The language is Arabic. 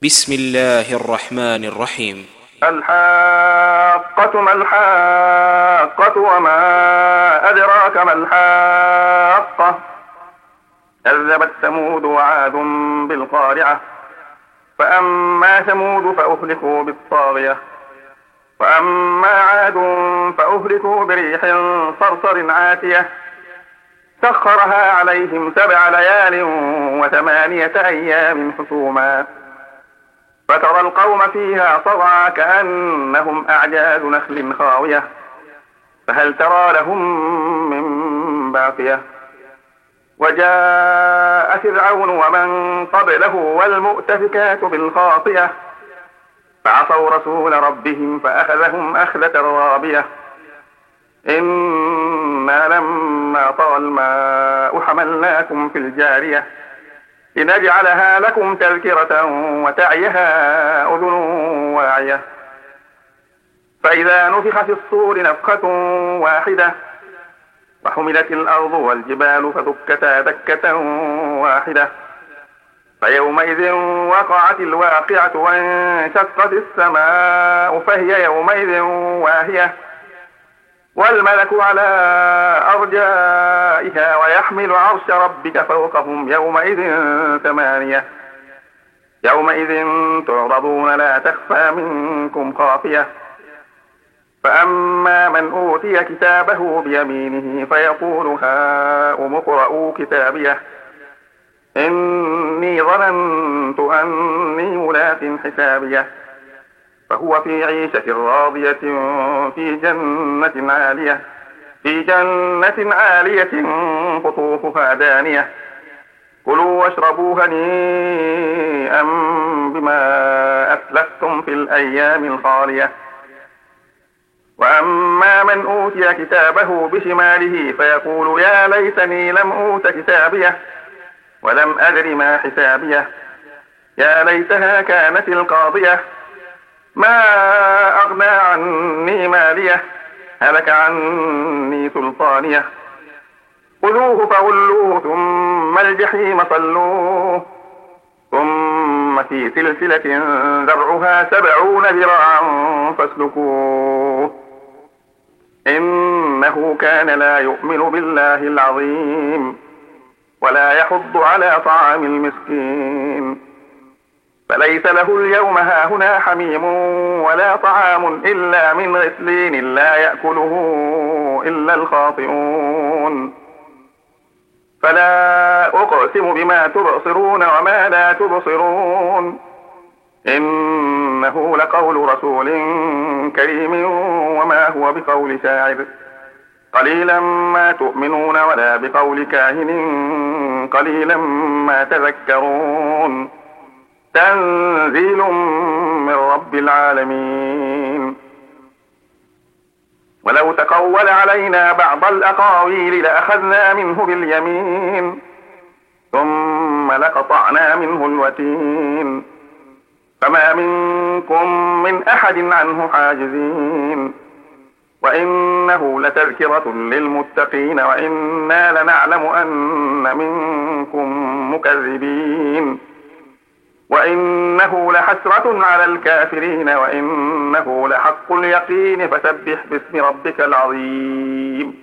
بسم الله الرحمن الرحيم. الحاقة ما الحاقة وما أدراك ما الحاقة. كذبت ثمود وعاد بالقارعة. فأما ثمود فأهلكوا بالطاغية، وأما عاد فأهلكوا بريح صرصر عاتية سخرها عليهم 7 ليال و8 أيام حسوما، فترى القوم فيها صرعى كأنهم أعجاز نخل خاوية، فهل ترى لهم من باقية. وجاء فرعون ومن قبله والمؤتفكات بالخاطئة فعصوا رسول ربهم فأخذهم أخذة رابية. إنا لما طغى الماء حملناكم في الجارية لنجعلها لكم تذكرة وتعيها أذن واعية. فإذا نفخ في الصور نفخة واحدة وحملت الأرض والجبال فدكتا دكة واحدة، فيومئذ وقعت الواقعة وانشقت السماء فهي يومئذ واهية، والملك على أرجائها ويحمل عرش ربك فوقهم يومئذ 8. يومئذ تعرضون لا تخفى منكم خافية. فأما من أوتي كتابه بيمينه فيقول هاؤم اقرءوا كتابيه إني ظننت أني ملاق حسابيه، فهو في عيشة راضية في جنة عالية قطوفها دانية. كلوا واشربوا هنيئا بما أسلفتم في الأيام الخالية. وأما من أوتي كتابه بشماله فيقول يا ليتني لم أوت كتابيه ولم أدر ما حسابيه، يا ليتها كانت القاضية ما أغنى عني ماليه هلك عني سلطانيه. خذوه فغلوه ثم الجحيم صلوه ثم في سلسلة ذرعها 70 ذراعا فاسلكوه إنه كان لا يؤمن بالله العظيم ولا يحض على طعام المسكين، فليس له اليوم هاهنا حميم ولا طعام إلا من غسلين لا يأكله إلا الخاطئون. فلا أقسم بما تبصرون وما لا تبصرون إنه لقول رسول كريم وما هو بقول شاعر قليلا ما تؤمنون ولا بقول كاهن قليلا ما تذكرون. تنزيل من رب العالمين. ولو تقول علينا بعض الأقاويل لأخذنا منه باليمين ثم لقطعنا منه الوتين، فما منكم من أحد عنه حاجزين. وإنه لتذكرة للمتقين وإنا لنعلم أن منكم مكذبين، وإنه لحسرة على الكافرين وإنه لحق اليقين. فسبح باسم ربك العظيم.